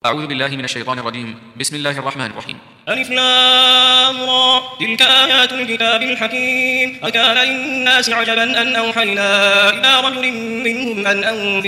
أعوذ بالله من الشيطان الرجيم. بسم الله الرحمن الرحيم. ألف لام را تلك آيات الكتاب الحكيم أكان للناس عجبا أن أوحينا إلى رجل منهم أن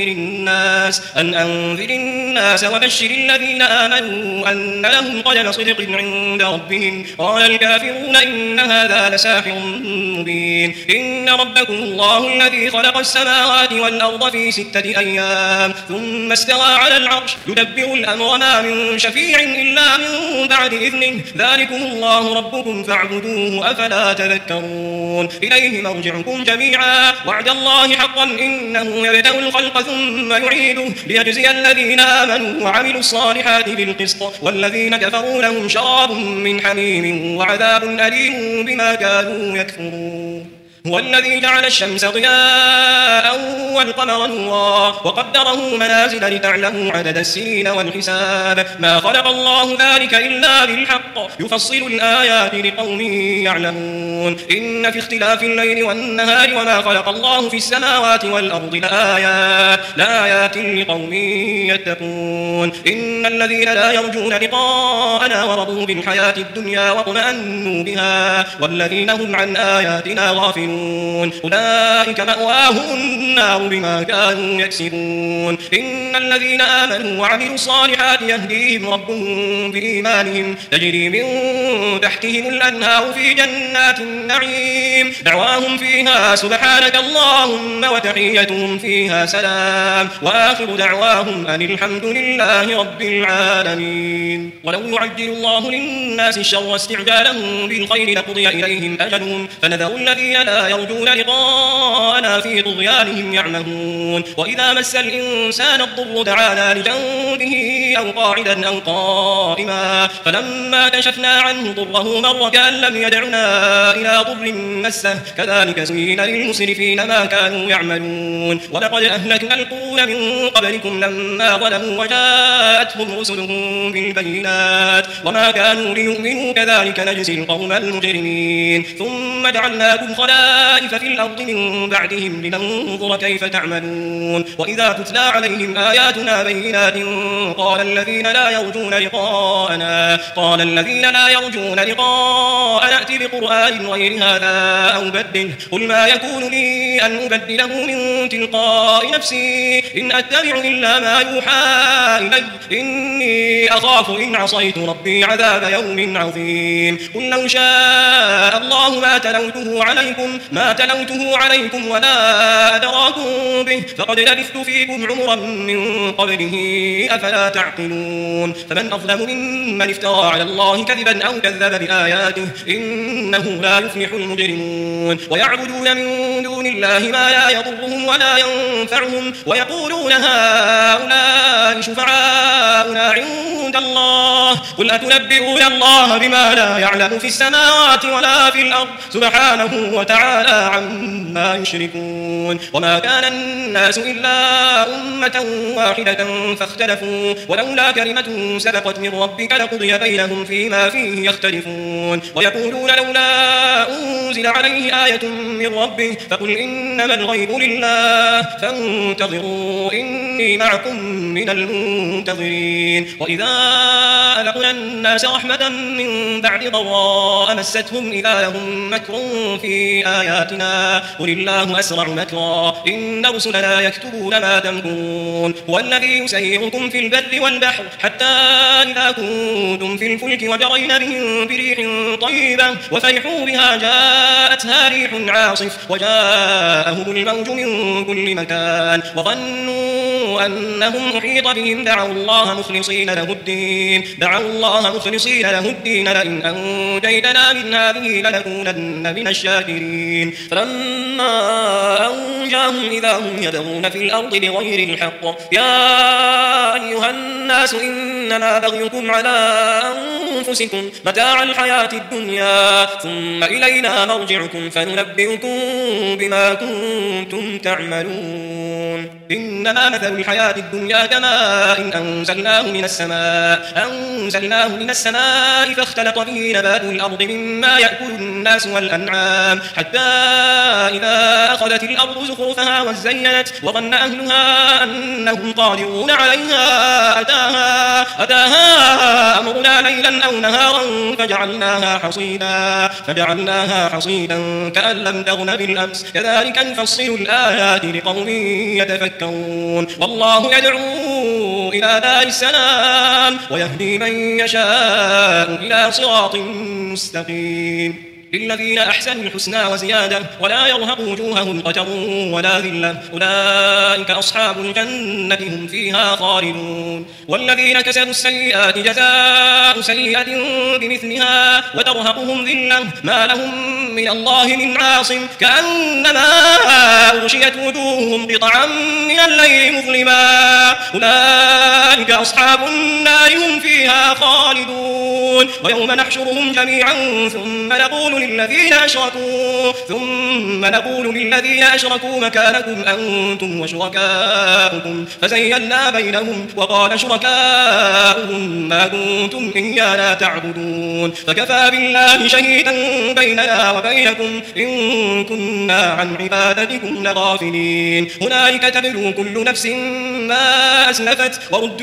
أنذر الناس وبشر الذين آمنوا أن لهم قدم صدق عند ربهم. قال الكافرون إن هذا لساحر مبين. إن ربكم الله الذي خلق السماوات والأرض في 6 أيام ثم استوى على العرش يدبر الأمر ما من شفيع إلا من بعد إذنه ذلكم الله ربكم فاعبدوه أفلا تذكرون. إليه مرجعكم جميعا وعد الله حقا إنه يبدأ الخلق ثم يعيده ليجزي الذين آمنوا وعملوا الصالحات بالقسط والذين كفروا لهم شراب من حميم وعذاب أليم بما كانوا يكفرون. هو الذي جعل الشمس ضياء والقمر نورا وقدره منازل لتعلموا عدد السنين والحساب ما خلق الله ذلك إلا بالحق يفصل الآيات لقوم يعلمون. إن في اختلاف الليل والنهار وما خلق الله في السماوات والأرض لآيات لقوم يتقون. إن الذين لا يرجون لقاءنا ورضوا بالحياة الدنيا واطمأنوا بها والذين هم عن آياتنا غافلون أولئك مأواهم النار بما كانوا يكسبون. إن الذين آمنوا وعملوا الصالحات يهديهم ربهم بإيمانهم تجري من تحتهم الأنهار في جنات النعيم دعواهم فيها سبحانك اللهم وتحيتهم فيها سلام وآخر دعواهم أن الحمد لله رب العالمين. ولو يعجل الله للناس الشر استعجالهم بالخير لقضي إليهم أجلهم فنذر الذين لا يرجون لقاءنا في طغيانهم يعمهون. وإذا مس الإنسان الضر دعانا لجنبه أو قاعدا أو قائما فلما كشفنا عنه ضره مر كأن لم يدعنا إلى ضر مسه كذلك زين للمسرفين ما كانوا يعملون. ولقد أهلكنا القرون من قبلكم لما ظلموا وجاءتهم رسلهم بالبينات وما كانوا ليؤمنوا كذلك نجزي القوم المجرمين. ثم جعلناكم خلائف في الأرض من بعدهم لننظر كيف تعملون. وإذا تتلى عليهم آياتنا بينات قال الذين لا يرجون لقاءنا ائت بقرآن غير هذا أو بدله قل ما يكون لي أن أبدله من تلقاء نفسي إن أتبع إلا ما يوحى إلي إني أخاف إن عصيت ربي عذاب يوم عظيم. قل لو شاء الله ما تلوته عليكم ولا أدراكم به فقد لبثت فيكم عمرا من قبله أفلا تعقلون. فمن أظلم ممن افترى على الله كذبا أو كذب بآياته إنه لا يفلح المجرمون. ويعبدون من دون الله ما لا يضرهم ولا ينفعهم ويقولون هؤلاء شفعاؤنا عند الله قل أتنبئون الله بما لا يعلم في السماوات ولا في الأرض سبحانه وتعالى عما يشركون. وما كان الناس إلا أمة واحدة فاختلفوا ولولا كلمة سبقت من ربك لقضي بينهم فيما فيه يختلفون. ويقولون لولا أنزل عليه آية من ربه فقل إنما الغيب لله فانتظروا إني معكم من المنتظرين. وإذا أذقنا الناس رحمة من بعد ضراء مستهم إذا لهم مكر في آياتنا قل الله أسرع مكرا إن رسلنا يكتبون ما تمكرون. هو الذي يسيركم في البر والبحر حتى إذا كنتم في الفلك وجرين بهم بريح طيبة وفرحوا بها جاءتها ريح عاصف وجاءهم الموج من كل مكان وظنوا أنهم أحيط بهم دعوا الله مخلصين له الدين لئن أنجيتنا من هذه لنكونن من الشاكرين. فلما أنجاهم إذا هم يبغون في الأرض بغير الحق يا أيها الناس إنما بغيكم على أنفسكم متاع الحياة الدنيا ثم إلينا مرجعكم فننبئكم بما كنتم تعملون. إنما مثل الحياة الدنيا كماء أنزلناه من السماء فاختلط به نبات الأرض مما يأكل الناس والأنعام حتى إذا أخذت الأرض زخرفها وزينت وظن أهلها أنهم قادرون عليها أتاها أمرنا ليلا أو نهارا فجعلناها حصيدا كأن لم تغن بالأمس كذلك نفصل الآيات لقوم يتفكرون والله يدعو إلى دار السلام ويهدي من يشاء إلى صراط مستقيم للذين أحسنوا الحسنى وزيادة ولا يرهق وجوههم قتر ولا ذلة أولئك أصحاب الجنة هم فيها خالدون والذين كسبوا السيئات جزاء سيئة بمثلها وترهقهم ذلة ما لهم من الله من عاصم كأنما أغشيت وجوههم قطعا من الليل مظلما أولئك أصحاب النار هم فيها خالدون ويوم نحشرهم جميعا ثم نقول للذين أشركوا مكانكم أنتم وشركاؤكم فزينا بينهم وقال شركاؤهم ما كنتم إيانا تعبدون فكفى بالله شهيدا بيننا وبينكم إن كنا عن عبادتكم لغافلين هنالك تبلو كل نفس ما أسلفت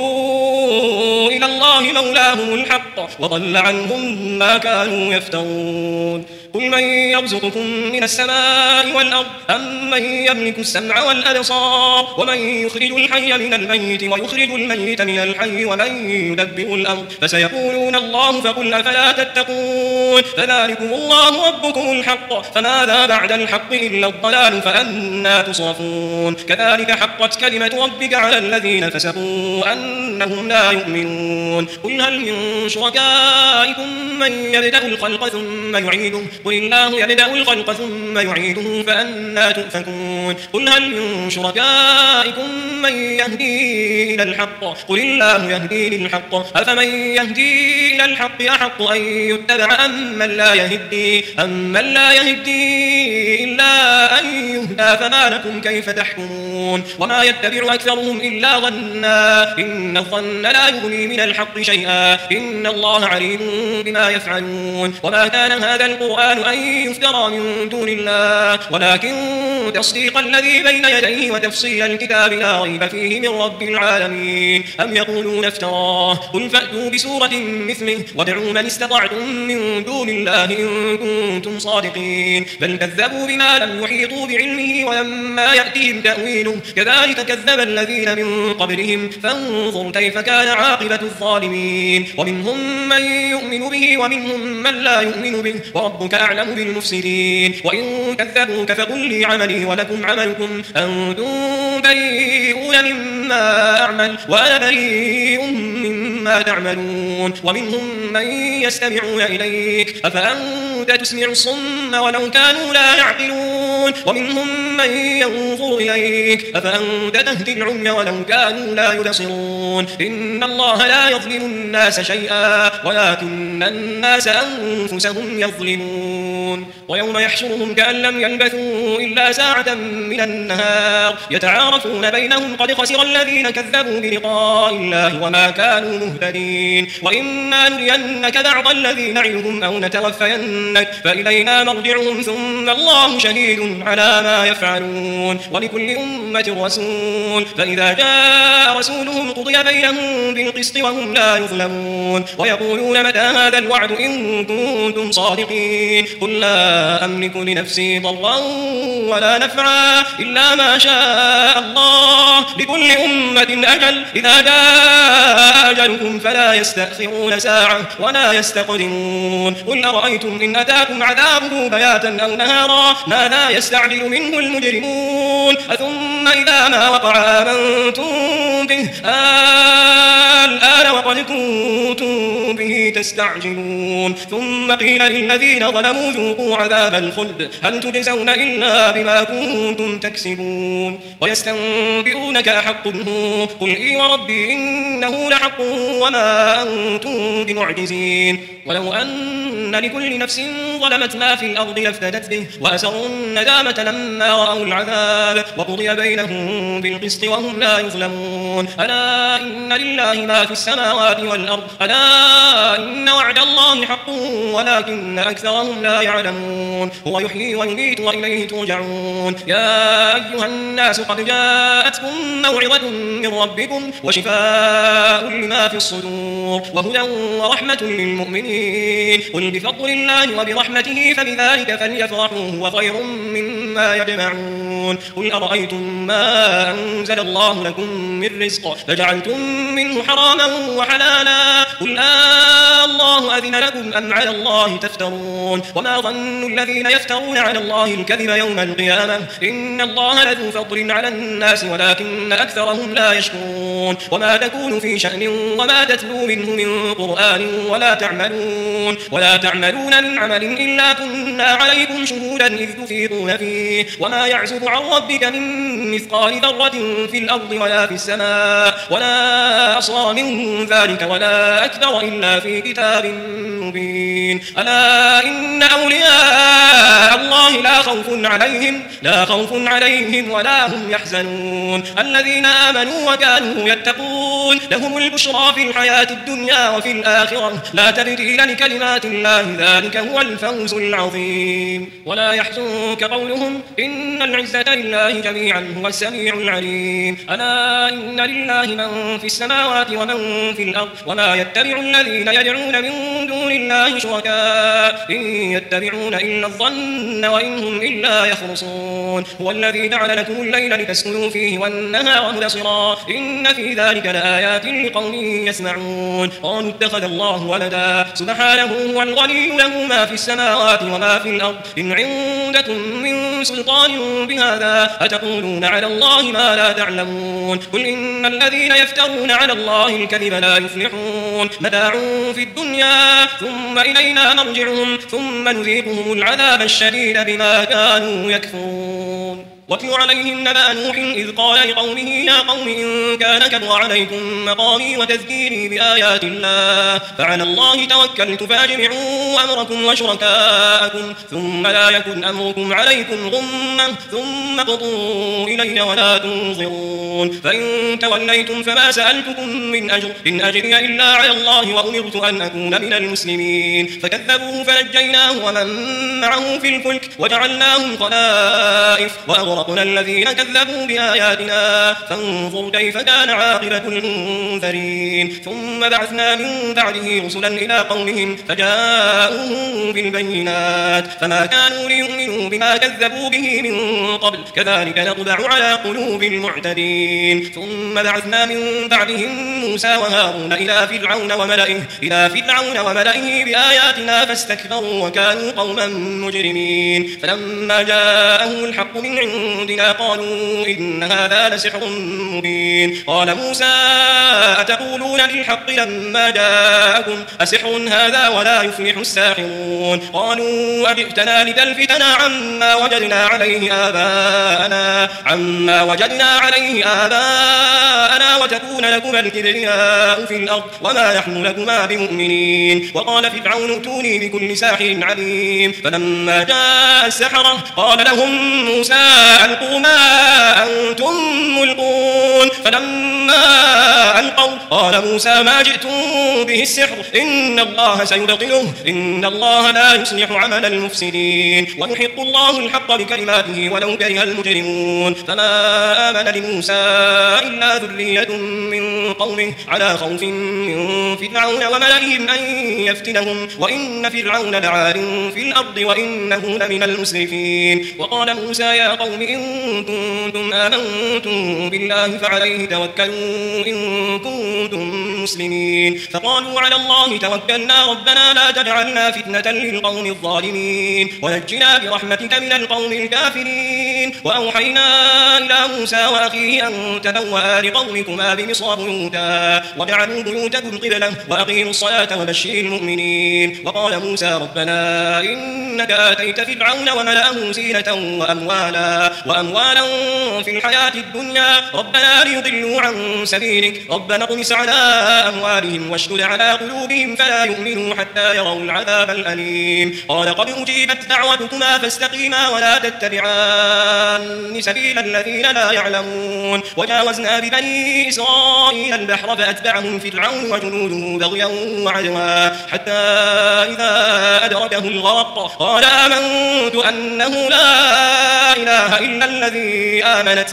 وردوا إلى الله مولاهم الحق وضل عنهم ما كانوا يفترون قل من يرزقكم من السماء والأرض أم من يملك السمع والأبصار ومن يخرج الحي من الميت ويخرج الميت من الحي ومن يدبر الأمر فسيقولون الله فقل أفلا تتقون فذلكم الله ربكم الحق فماذا بعد الحق إلا الضلال فأنا تصرفون كذلك حقت كلمة ربك على الذين فسقوا أنهم لا يؤمنون قل هل من شركائكم من يبدأ الخلق ثم يعيده قل الله يبدأ الخلق ثم يعيده فأنا تؤفكون قل هل من شركائكم من يهدي إلى الحق قل الله يهدي للحق أفمن يهدي إلى الحق أحق أن يتبع أمن لا يهدي إلا أن يهدى فما لكم كيف تحكمون وما يتبع أكثرهم إلا ظنا إن الظن لا يغني من الحق شيئا إن الله عليم بما يفعلون وما كان هذا القرآن أن يفترى من دون الله ولكن تصديق الذي بين يديه وتفصيل الكتاب لا ريب فيه من رب العالمين أم يقولون افتراه قل فأتوا بسورة مثله وادعوا من استطعتم من دون الله إن كنتم صادقين بل كذبوا بما لم يحيطوا بعلمه ولما يأتهم تأويله كذلك كذب الذين من قبلهم فانظر كيف كان عاقبة الظالمين ومنهم من يؤمن به ومنهم من لا يؤمن به وربك أعلم بالمفسدين وإن كذبوك فقل لي عملي ولكم عملكم أنتم بريئون مما أعمل وأنا بريء مما تعملون ومنهم من يستمعون إليك أفأنت تسمع الصم ولو كانوا لا يعقلون ومنهم من ينظر إليك أفأنت تهدي العمي ولو كانوا لا يبصرون إن الله لا يظلم الناس شيئا ولكن الناس أنفسهم يظلمون ويوم يحشرهم كأن لم يلبثوا إلا ساعة من النهار يتعارفون بينهم قد خسر الذين كذبوا بلقاء الله وما كانوا مهتدين وإما نرينك بعض الذي نعدهم أو نتوفينك فإلينا مرجعهم ثم الله شهيد على ما يفعلون ولكل أمة رسول فإذا جاء رسولهم قضي بينهم بالقسط وهم لا يظلمون ويقولون متى هذا الوعد إن كنتم صادقين قل لا أملك لنفسي ضرا ولا نفعا إلا ما شاء الله لكل أمة أجل إذا جاء أجلكم فلا يستأخرون ساعة ولا يستقدمون قل أرأيتم إن أتاكم عذابه بياتا أو نهارا ماذا يستعجل منه المجرمون أثم إذا ما وقع آمنتم به الآن وقد كنتم به تستعجلون ثم قيل للذين ظلموا ذوقوا عذاب الخلد هل تجزون إلا بما كنتم تكسبون ويستنبئونك أحق هو قل إي وربي إنه لحق وما أنتم بمعجزين ولو أن لكل نفس ظلمت ما في الأرض لافتدت به وأسروا الندامة لما رأوا العذاب وقضي بينهم بالقسط وهم لا يظلمون ألا إن لله ما في السماوات السماوات والأرض ألا إن وعد الله حق ولكن أكثرهم لا يعلمون هو يحيي ويميت وإليه ترجعون يا أيها الناس قد جاءتكم موعظة من ربكم وشفاء لما في الصدور وهدى ورحمة للمؤمنين قل بفضل الله وبرحمته فبذلك فليفرحوا هو خير مما يجمعون قل أرأيتم ما أنزل الله لكم من رزق فجعلتم منه حراما وحلالا قل الله أذن لكم أم على الله تفترون وما ظن الذين يفترون على الله الكذب يوم القيامة إن الله لذو فضل على الناس ولكن أكثرهم لا يشكرون وما تكون في شأن وما تتلو منه من قرآن ولا تعملون من عمل إلا كنا عليكم شهودا إذ تفيضون فيه وما يعزب عن ربك من مثقال ذرة في الأرض ولا في السماء ولا أصغر من ذلك ولا أكبر إلا في كتاب مبين ألا إن أولياء الله لا خوف عليهم ولا هم يحزنون الذين آمنوا وكانوا يتقون لهم البشرى في الحياة الدنيا وفي الآخرة لا تبديل لكلمات الله ذلك هو الفوز العظيم ولا يحزنك قولهم إن العزة لله جميعا هو السميع العليم ألا إن لله من في السماوات ومن في الأرض وما يتبع الذين يدعون من دون الله شركاء إن يتبعون إلا الظن وإن هم إلا يخرصون هو الذي جعل لكم الليل لتسكنوا فيه والنهار مبصرا إن في ذلك لآيات لقوم يسمعون قالوا اتخذ الله ولدا سبحانه هو الغني له ما في السماوات وما في الأرض إن عندكم من سلطان بهذا أتقولون على الله ما لا تعلمون قل إن الذين يفترون على الله الكذب لا يفلحون متاع في الدنيا ثم إلينا مرجعهم ثم نذيقهم العذاب الشديد بما كانوا يكفرون واتل عليهم نبأ نوح إذ قال لقومه يا قوم إن كان كبر عليكم مقامي وتذكيري بآيات الله فعلى الله توكلت فأجمعوا أمركم وشركاءكم ثم لا يكن أمركم عليكم غمة ثم اقضوا إلي ولا تنظرون فإن توليتم فما سألتكم من أجر إن أجري إلا على الله وأمرت أن أكون من المسلمين فكذبوه فنجيناه ومن معه في الفلك وجعلناهم خلائف وأغرقنا الذين كذبوا بآياتنا فانظر كيف كان عاقبة المنذرين ثم بعثنا من بعده رسلا إلى قومهم فجاءوهم بالبينات فما كانوا ليؤمنوا بما كذبوا به من قبل كذلك نطبع على قلوب المعتدين ثم بعثنا من بعدهم موسى وهارون إلى فرعون وملئه بآياتنا فاستكبروا وكانوا قوما مجرمين فلما جاءهم الحق من عندنا قالوا إن هذا لسحر مبين قال موسى أتقولون للحق لما جاءكم أسحر هذا ولا يفلح الساحرون قالوا أجئتنا لتلفتنا عما وجدنا عليه آباءنا وتكون لكما الكبرياء في الأرض وما نحن لكما بمؤمنين وقال فرعون ائتوني بكل ساحر عليم فلما جاء السحرة قال لهم موسى ألقوا ما أنتم ملقون فلما ألقوا قال موسى ما جئتم به السحر إن الله سيبطله إن الله لا يصلح عمل المفسدين ويحق الله الحق بكلماته ولو كره المجرمون فما آمن لموسى إلا ذرية من قومه على خوف من فرعون وملئهم أن يفتنهم وإن فرعون لعال في الأرض وإنه لمن المسرفين وقال موسى يا قوم إن كنتم آمنتم بالله فعليه توكلوا إن كنتم مسلمين فقالوا على الله توكلنا ربنا لا تجعلنا فتنة للقوم الظالمين ونجنا برحمتك من القوم الكافرين وأوحينا إلى موسى وأخيه أن تبوأ لقومكما بمصر بيوتا وجعلوا بيوتكم قبلة وأقيموا الصلاة وبشر المؤمنين وقال موسى ربنا إنك آتيت فرعون وملأه زينة وأموالا وأموالا في الحياة الدنيا ربنا ليضلوا عن سبيلك ربنا اطمس على أموالهم واشدد على قلوبهم فلا يؤمنوا حتى يروا العذاب الأليم قال قد أجيبت دعوتكما فاستقيما ولا تتبعان سبيل الذين لا يعلمون وجاوزنا ببني إسرائيل البحر فأتبعهم فرعون وجنوده بغيا وعدوا حتى إذا أدركه الغرق قال آمنت أنه لا إله إلا الذي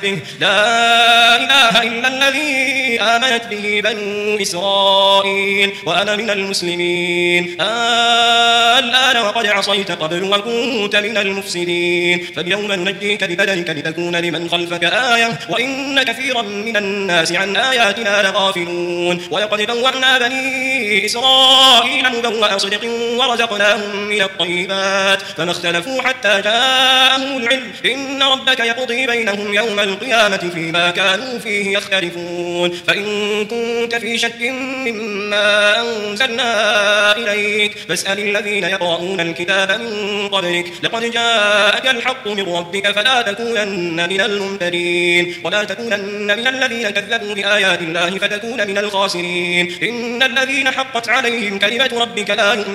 آمنت به بنو إسرائيل وأنا من المسلمين الآن وقد عصيت قبل وكنت من المفسدين فاليوم ننجيك ببدنك لتكون لمن خلفك آية وإن كثيرا من الناس عن آياتنا لغافلون ولقد بوأنا بني إسرائيل مبوأ صدق ورزقناهم من الطيبات فما اختلفوا حتى جاءهم العلم إن ربك يقضي بينهم يوم القيامة فيما كانوا فيه يختلفون فإن كنت في شك مما أنزلنا إليك فاسأل الذين يقرؤون الكتاب من قبلك لقد جاءك الحق من ربك فلا تكونن من الممترين ولا تكونن من الذين كذبوا بآيات الله فتكون من الخاسرين إن الذين حقت عليهم كلمة ربك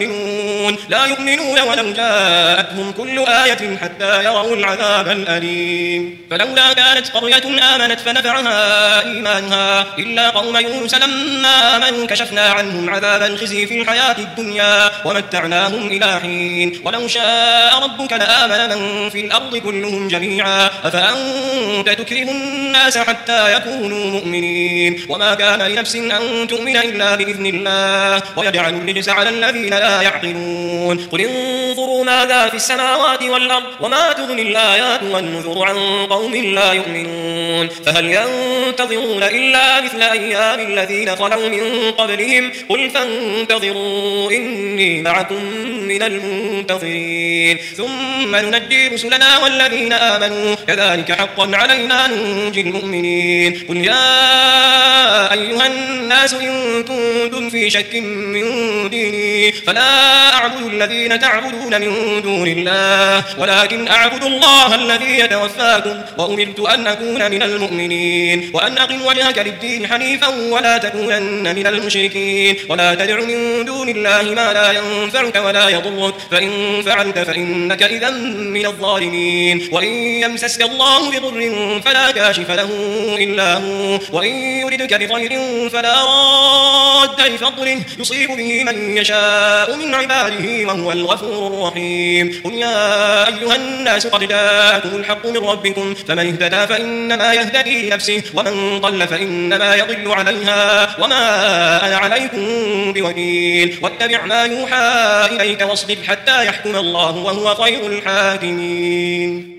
لا يؤمنون ولو جاءتهم كل آية حتى يروا العذاب الأليم فلولا كانت قرية آمنت فنفعها إيمانها إلا قوم يونس لما آمنوا كشفنا عنهم عذاب الخزي في الحياة الدنيا ومتعناهم إلى حين ولو شاء ربك لآمن من في الأرض كلهم جميعا أفأنت تكره الناس حتى يكونوا مؤمنين وما كان لنفس أن تؤمن إلا بإذن الله ويجعل الرجس على الذين لا يعقلون قل انظروا ماذا في السماوات والأرض وما تغني الآيات والنذر عن قوم لا يؤمنون فهل ينتظرون إلا مثل أيام الذين خلوا من قبلهم قل فانتظروا إني معكم من المنتظرين ثم ننجي رسلنا والذين آمنوا كذلك حقا علينا ننجي المؤمنين قل يا أيها الناس إن كنتم في شك من ديني فلا أعبد الذين تعبدون من دون الله ولكن أعبد الله الذي يتوفاكم وأمرت أن أكون من المؤمنين وأن أقم وجهك للدين حنيفا ولا تكونن من المشركين ولا تدع من دون الله ما لا ينفعك ولا يضرك فإن فعلت فإنك إذا من الظالمين وإن يمسسك الله بضر فلا كاشف له إلا هو وإن يردك بخير فلا راد لفضله يصيب به من يشاء من عباده وهو الغفور الرحيم قل يا أيها الناس قد جاءكم الحق من ربكم فمن اهتدى فإنما يهتدي لنفسه ومن ضل فإنما يضل عليها وما أنا عليكم بوكيل واتبع ما يوحى إليك واصبر حتى يحكم الله وهو خير الحاكمين